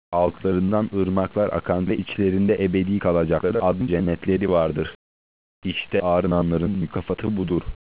Altlarından ırmaklar akan ve içlerinde ebedi kalacakları adlı cennetleri vardır. İşte arınanların mükafatı budur.